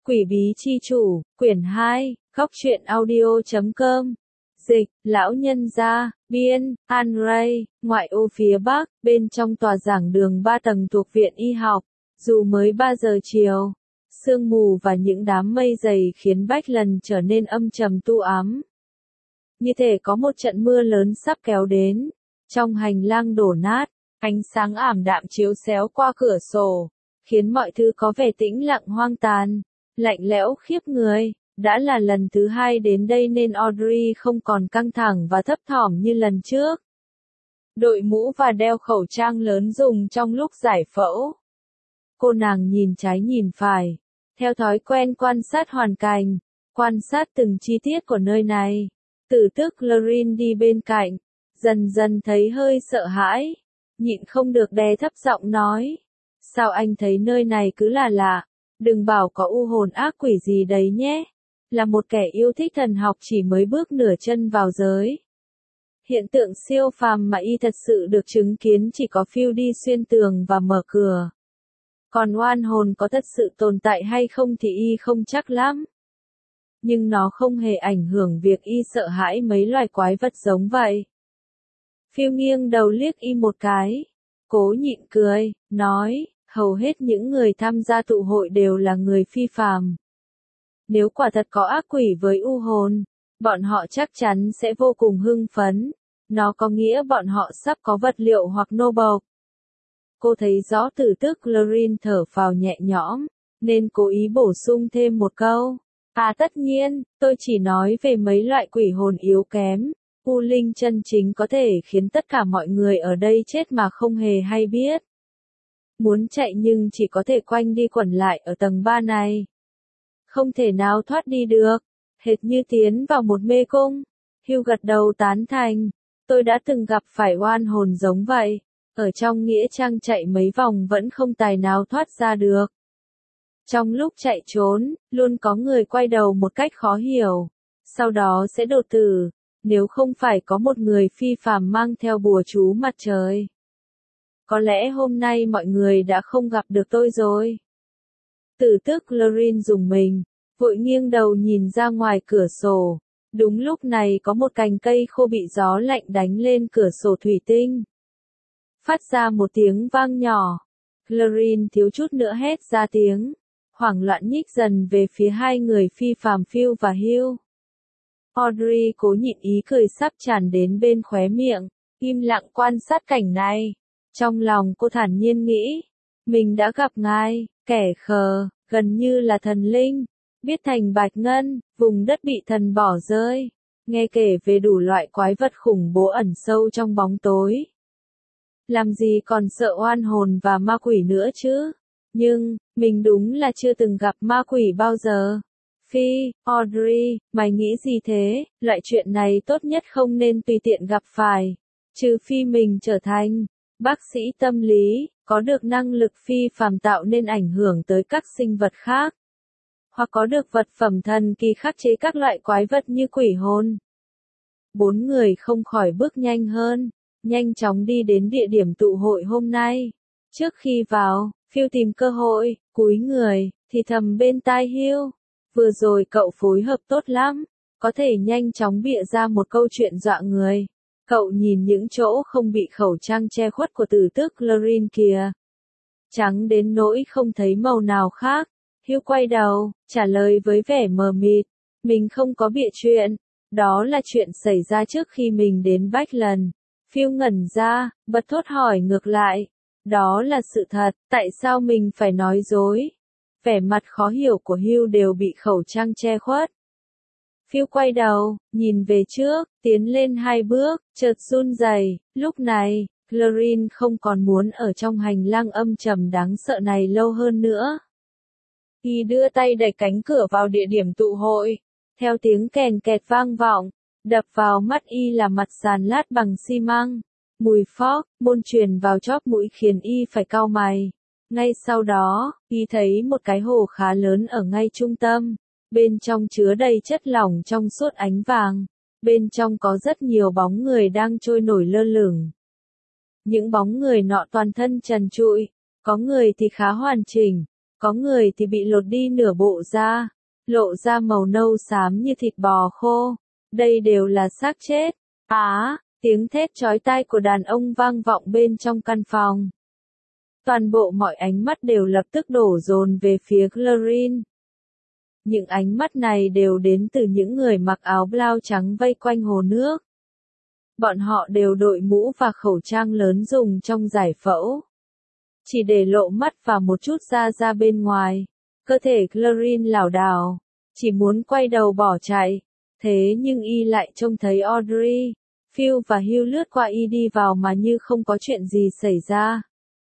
Quỷ bí chi chủ, quyển 2, góc truyện audio.com. Dịch, lão nhân gia, biên, An Ray, ngoại ô phía Bắc, bên trong tòa giảng đường 3 tầng thuộc viện y học. Dù mới 3 giờ chiều, sương mù và những đám mây dày khiến Bách Lần trở nên âm trầm u ám. Như thể có một trận mưa lớn sắp kéo đến. Trong hành lang đổ nát, ánh sáng ảm đạm chiếu xéo qua cửa sổ, khiến mọi thứ có vẻ tĩnh lặng hoang tàn, lạnh lẽo khiếp người. Đã là lần thứ 2 đến đây nên Audrey không còn căng thẳng và thấp thỏm như lần trước. Đội mũ và đeo khẩu trang lớn dùng trong lúc giải phẫu. Cô nàng nhìn trái nhìn phải, theo thói quen quan sát hoàn cảnh, quan sát từng chi tiết của nơi này. Tử tức Lorraine đi bên cạnh, dần dần thấy hơi sợ hãi, nhịn không được đè thấp giọng nói. Sao anh thấy nơi này cứ là lạ, đừng bảo có u hồn ác quỷ gì đấy nhé. Là một kẻ yêu thích thần học chỉ mới bước nửa chân vào giới. Hiện tượng siêu phàm mà y thật sự được chứng kiến chỉ có phiêu đi xuyên tường và mở cửa. Còn oan hồn có thật sự tồn tại hay không thì y không chắc lắm. Nhưng nó không hề ảnh hưởng việc y sợ hãi mấy loài quái vật giống vậy. Phiêu nghiêng đầu liếc y một cái, cố nhịn cười, nói, hầu hết những người tham gia tụ hội đều là người phi phàm. Nếu quả thật có ác quỷ với u hồn, bọn họ chắc chắn sẽ vô cùng hưng phấn. Nó có nghĩa bọn họ sắp có vật liệu hoặc nô bộc. Cô thấy rõ tử tức Lorraine thở phào nhẹ nhõm, nên cố ý bổ sung thêm một câu. À tất nhiên, tôi chỉ nói về mấy loại quỷ hồn yếu kém. U linh chân chính có thể khiến tất cả mọi người ở đây chết mà không hề hay biết. Muốn chạy nhưng chỉ có thể quanh đi quẩn lại ở tầng 3 này. Không thể nào thoát đi được, hệt như tiến vào một mê cung. Hugh gật đầu tán thành, tôi đã từng gặp phải oan hồn giống vậy, ở trong nghĩa trang chạy mấy vòng vẫn không tài nào thoát ra được. Trong lúc chạy trốn, luôn có người quay đầu một cách khó hiểu, sau đó sẽ đột tử, nếu không phải có một người phi phàm mang theo bùa chú mặt trời. Có lẽ hôm nay mọi người đã không gặp được tôi rồi. Tử tức Lorraine rùng mình, vội nghiêng đầu nhìn ra ngoài cửa sổ. Đúng lúc này có một cành cây khô bị gió lạnh đánh lên cửa sổ thủy tinh. Phát ra một tiếng vang nhỏ. Lorraine thiếu chút nữa hét ra tiếng, hoảng loạn nhích dần về phía hai người phi phàm Phil và Hugh. Audrey cố nhịn ý cười sắp tràn đến bên khóe miệng, im lặng quan sát cảnh này. Trong lòng cô thản nhiên nghĩ, mình đã gặp ngài, kẻ khờ, gần như là thần linh, biết thành bạch ngân, vùng đất bị thần bỏ rơi, nghe kể về đủ loại quái vật khủng bố ẩn sâu trong bóng tối. Làm gì còn sợ oan hồn và ma quỷ nữa chứ? Nhưng, mình đúng là chưa từng gặp ma quỷ bao giờ. Phi, Audrey, mày nghĩ gì thế? Loại chuyện này tốt nhất không nên tùy tiện gặp phải. Trừ phi mình trở thành bác sĩ tâm lý, có được năng lực phi phàm tạo nên ảnh hưởng tới các sinh vật khác. Hoặc có được vật phẩm thần kỳ khắc chế các loại quái vật như quỷ hồn. 4 người không khỏi bước nhanh hơn, nhanh chóng đi đến địa điểm tụ hội hôm nay. Trước khi vào, Phil tìm cơ hội, cúi người, thì thầm bên tai Hugh. Vừa rồi cậu phối hợp tốt lắm, có thể nhanh chóng bịa ra một câu chuyện dọa người. Cậu nhìn những chỗ không bị khẩu trang che khuất của tử tức Lorraine kìa. Trắng đến nỗi không thấy màu nào khác. Hugh quay đầu, trả lời với vẻ mờ mịt. Mình không có bịa chuyện. Đó là chuyện xảy ra trước khi mình đến Bách-lần. Phil ngẩn ra, bật thốt hỏi ngược lại. Đó là sự thật, tại sao mình phải nói dối? Vẻ mặt khó hiểu của Hugh đều bị khẩu trang che khuất. Phil quay đầu, nhìn về trước, tiến lên 2 bước, chợt run rẩy. Lúc này, Lorraine không còn muốn ở trong hành lang âm trầm đáng sợ này lâu hơn nữa. Y đưa tay đẩy cánh cửa vào địa điểm tụ hội. Theo tiếng kèn kẹt vang vọng, đập vào mắt y là mặt sàn lát bằng xi măng. Mùi phóc, môn truyền vào chóp mũi khiến y phải cau mày. Ngay sau đó, y thấy một cái hồ khá lớn ở ngay trung tâm. Bên trong chứa đầy chất lỏng trong suốt ánh vàng. Bên trong có rất nhiều bóng người đang trôi nổi lơ lửng. Những bóng người nọ toàn thân trần trụi, có người thì khá hoàn chỉnh, Có người thì bị lột đi nửa bộ da, lộ ra màu nâu xám như thịt bò khô. Đây đều là xác chết. Tiếng thét chói tai của đàn ông vang vọng bên trong căn phòng. Toàn bộ mọi ánh mắt đều lập tức đổ dồn về phía Clarice. Những ánh mắt này đều đến từ những người mặc áo blau trắng vây quanh hồ nước. Bọn họ đều đội mũ và khẩu trang lớn dùng trong giải phẫu. Chỉ để lộ mắt và một chút da ra bên ngoài. Cơ thể Clarice lảo đảo, chỉ muốn quay đầu bỏ chạy. Thế nhưng y lại trông thấy Audrey, Phil và Hugh lướt qua y đi vào mà như không có chuyện gì xảy ra.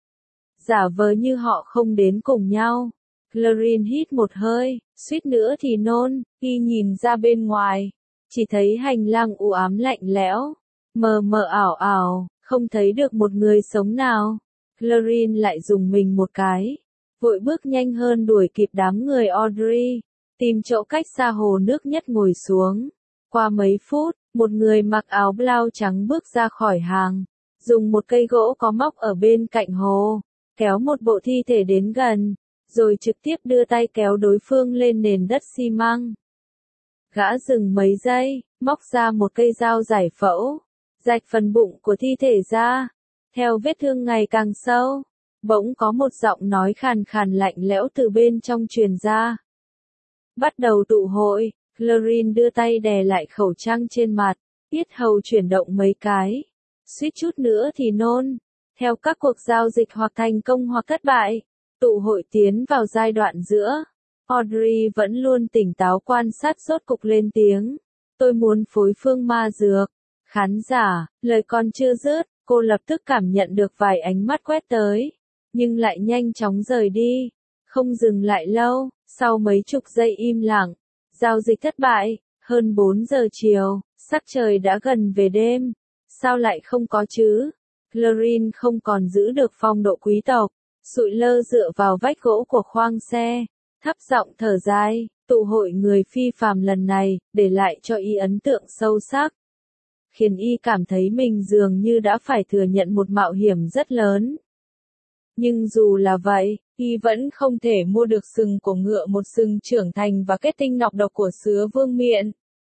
Giả vờ như họ không đến cùng nhau. Clarice hít một hơi, suýt nữa thì nôn, y nhìn ra bên ngoài. Chỉ thấy hành lang u ám lạnh lẽo, mờ mờ ảo ảo, không thấy được một người sống nào. Clarice lại dùng mình một cái, vội bước nhanh hơn đuổi kịp đám người Audrey, tìm chỗ cách xa hồ nước nhất ngồi xuống. Qua mấy phút, một người mặc áo blau trắng bước ra khỏi hàng, dùng một cây gỗ có móc ở bên cạnh hồ, kéo một bộ thi thể đến gần, rồi trực tiếp đưa tay kéo đối phương lên nền đất xi măng. Gã dừng mấy giây, móc ra một cây dao giải phẫu, rạch phần bụng của thi thể ra. Theo vết thương ngày càng sâu, bỗng có một giọng nói khàn khàn lạnh lẽo từ bên trong truyền ra. Bắt đầu tụ hội. Clarice đưa tay đè lại khẩu trang trên mặt, yết hầu chuyển động mấy cái, suýt chút nữa thì nôn. Theo các cuộc giao dịch hoặc thành công hoặc thất bại, tụ hội tiến vào giai đoạn giữa. Audrey vẫn luôn tỉnh táo quan sát rốt cục lên tiếng. Tôi muốn phối phương ma dược. Khán giả, lời còn chưa dứt, cô lập tức cảm nhận được vài ánh mắt quét tới, nhưng lại nhanh chóng rời đi, không dừng lại lâu. Sau mấy chục giây im lặng, giao dịch thất bại. Hơn 4 giờ chiều, sắc trời đã gần về đêm. Sao lại không có chứ? Clarice không còn giữ được phong độ quý tộc, sụi lơ dựa vào vách gỗ của khoang xe, thấp giọng thở dài. Tụ hội người phi phàm lần này, để lại cho y ấn tượng sâu sắc, khiến y cảm thấy mình dường như đã phải thừa nhận một mạo hiểm rất lớn. Nhưng dù là vậy, y vẫn không thể mua được sừng của ngựa, một sừng trưởng thành và kết tinh nọc độc của sứa vương miện.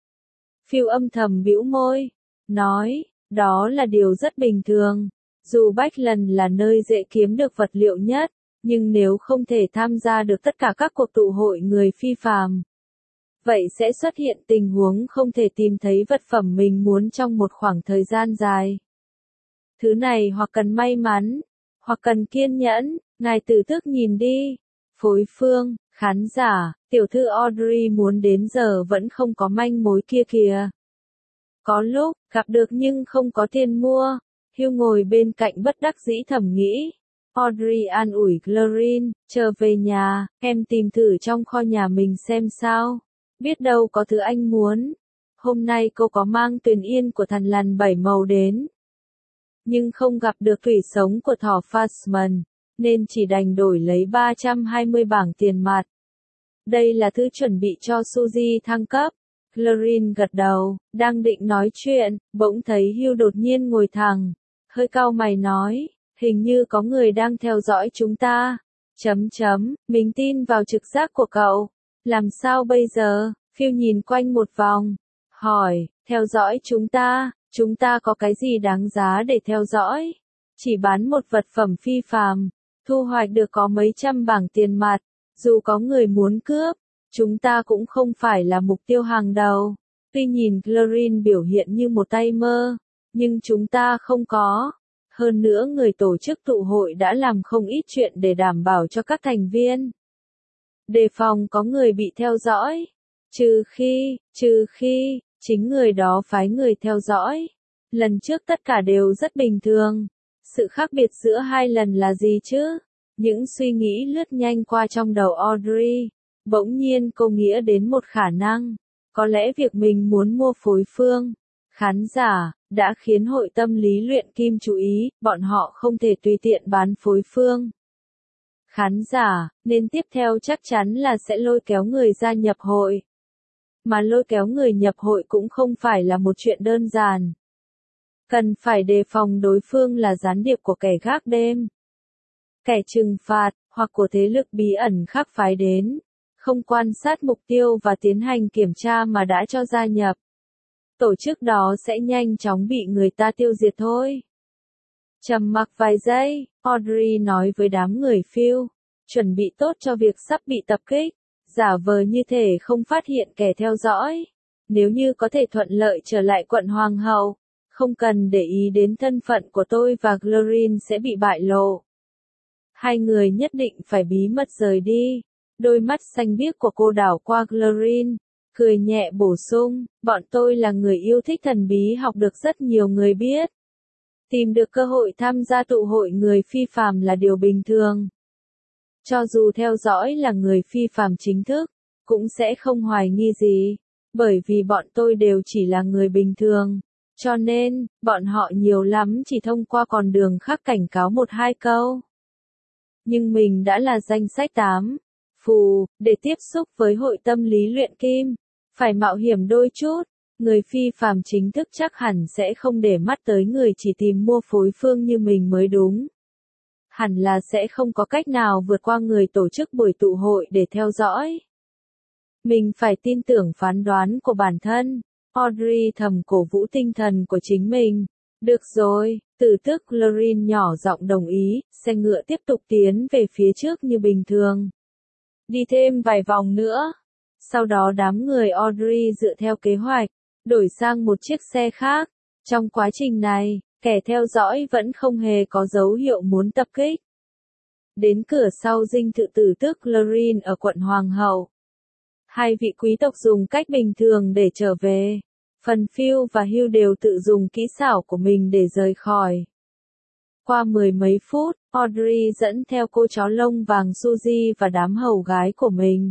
Phil âm thầm bĩu môi, nói, đó là điều rất bình thường. Dù Bachland là nơi dễ kiếm được vật liệu nhất, nhưng nếu không thể tham gia được tất cả các cuộc tụ hội người phi phàm, vậy sẽ xuất hiện tình huống không thể tìm thấy vật phẩm mình muốn trong một khoảng thời gian dài. Thứ này hoặc cần may mắn, hoặc cần kiên nhẫn. Ngài tử tước nhìn đi. Phối phương, khán giả, tiểu thư Audrey muốn đến giờ vẫn không có manh mối kia kìa. Có lúc, gặp được nhưng không có tiền mua. Hugh ngồi bên cạnh bất đắc dĩ thầm nghĩ. Audrey an ủi Clarice, chờ về nhà, em tìm thử trong kho nhà mình xem sao. Biết đâu có thứ anh muốn. Hôm nay cô có mang tuyền yên của thằn lằn 7 màu đến, nhưng không gặp được thủy sống của thỏ Phasman, nên chỉ đành đổi lấy 320 bảng tiền mặt. Đây là thứ chuẩn bị cho Suzy thăng cấp. Clarice gật đầu, đang định nói chuyện, bỗng thấy Hugh đột nhiên ngồi thẳng, hơi cau mày nói, hình như có người đang theo dõi chúng ta. Mình tin vào trực giác của cậu. Làm sao bây giờ? Phil nhìn quanh một vòng, hỏi, theo dõi chúng ta có cái gì đáng giá để theo dõi? Chỉ bán một vật phẩm phi phàm, thu hoạch được có mấy trăm bảng tiền mặt, dù có người muốn cướp, chúng ta cũng không phải là mục tiêu hàng đầu. Tuy nhìn Clarice biểu hiện như một tay mơ, nhưng chúng ta không có. Hơn nữa người tổ chức tụ hội đã làm không ít chuyện để đảm bảo cho các thành viên đề phòng có người bị theo dõi. Trừ khi, chính người đó phái người theo dõi. Lần trước tất cả đều rất bình thường. Sự khác biệt giữa hai lần là gì chứ? Những suy nghĩ lướt nhanh qua trong đầu Audrey. Bỗng nhiên cô nghĩ đến một khả năng. Có lẽ việc mình muốn mua phối phương, khán giả, đã khiến hội tâm lý luyện kim chú ý, bọn họ không thể tùy tiện bán phối phương. Khán giả, nên tiếp theo chắc chắn là sẽ lôi kéo người ra nhập hội. Mà lôi kéo người nhập hội cũng không phải là một chuyện đơn giản. Cần phải đề phòng đối phương là gián điệp của kẻ gác đêm, kẻ trừng phạt, hoặc của thế lực bí ẩn khác phái đến, không quan sát mục tiêu và tiến hành kiểm tra mà đã cho gia nhập. Tổ chức đó sẽ nhanh chóng bị người ta tiêu diệt thôi. Trầm mặc vài giây, Audrey nói với đám người Phil, chuẩn bị tốt cho việc sắp bị tập kích, giả vờ như thể không phát hiện kẻ theo dõi. Nếu như có thể thuận lợi trở lại quận Hoàng hậu, không cần để ý đến thân phận của tôi và Glorine sẽ bị bại lộ. Hai người nhất định phải bí mật rời đi. Đôi mắt xanh biếc của cô đảo qua Glorine, cười nhẹ bổ sung, bọn tôi là người yêu thích thần bí học được rất nhiều người biết. Tìm được cơ hội tham gia tụ hội người phi phàm là điều bình thường. Cho dù theo dõi là người phi phàm chính thức, cũng sẽ không hoài nghi gì, bởi vì bọn tôi đều chỉ là người bình thường. Cho nên, bọn họ nhiều lắm chỉ thông qua con đường khác cảnh cáo 1-2 câu. Nhưng mình đã là danh sách 8. Phù, để tiếp xúc với hội tâm lý luyện kim, phải mạo hiểm đôi chút. Người phi phàm chính thức chắc hẳn sẽ không để mắt tới người chỉ tìm mua phối phương như mình mới đúng. Hẳn là sẽ không có cách nào vượt qua người tổ chức buổi tụ hội để theo dõi. Mình phải tin tưởng phán đoán của bản thân. Audrey thầm cổ vũ tinh thần của chính mình. Được rồi, tử tức Glorine nhỏ giọng đồng ý, xe ngựa tiếp tục tiến về phía trước như bình thường. Đi thêm vài vòng nữa. Sau đó đám người Audrey dựa theo kế hoạch, đổi sang một chiếc xe khác. Trong quá trình này, kẻ theo dõi vẫn không hề có dấu hiệu muốn tập kích. Đến cửa sau dinh thự tử tức Glorine ở quận Hoàng hậu. Hai vị quý tộc dùng cách bình thường để trở về. Phần Phil và Hugh đều tự dùng kỹ xảo của mình để rời khỏi. Qua 10 mấy phút, Audrey dẫn theo cô chó lông vàng Suzy và đám hầu gái của mình.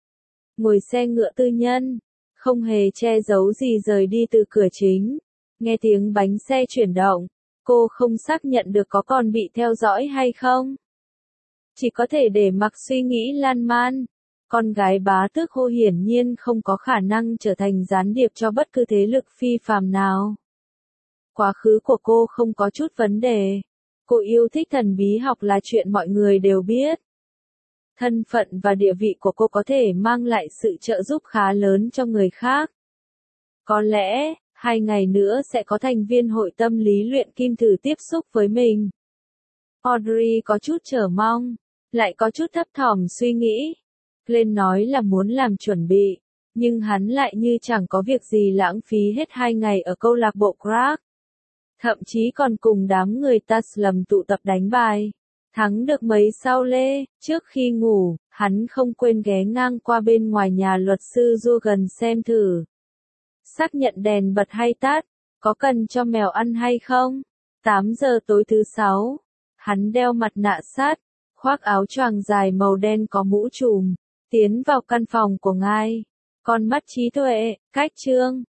Ngồi xe ngựa tư nhân, không hề che giấu gì rời đi từ cửa chính. Nghe tiếng bánh xe chuyển động, cô không xác nhận được có còn bị theo dõi hay không. Chỉ có thể để mặc suy nghĩ lan man. Con gái bá tước Hô hiển nhiên không có khả năng trở thành gián điệp cho bất cứ thế lực phi phàm nào. Quá khứ của cô không có chút vấn đề. Cô yêu thích thần bí học là chuyện mọi người đều biết. Thân phận và địa vị của cô có thể mang lại sự trợ giúp khá lớn cho người khác. Có lẽ, 2 ngày nữa sẽ có thành viên hội tâm lý luyện kim thử tiếp xúc với mình. Audrey có chút chờ mong, lại có chút thấp thỏm suy nghĩ. Glenn nói là muốn làm chuẩn bị, nhưng hắn lại như chẳng có việc gì lãng phí hết 2 ngày ở câu lạc bộ Crack. Thậm chí còn cùng đám người Taslam tụ tập đánh bài. Thắng được mấy sao lê, trước khi ngủ, hắn không quên ghé ngang qua bên ngoài nhà luật sư Jorgen xem thử. Xác nhận đèn bật hay tắt, có cần cho mèo ăn hay không? 8 giờ tối thứ 6, hắn đeo mặt nạ sắt, khoác áo choàng dài màu đen có mũ trùm, tiến vào căn phòng của ngài. Con mắt trí tuệ, cách chương.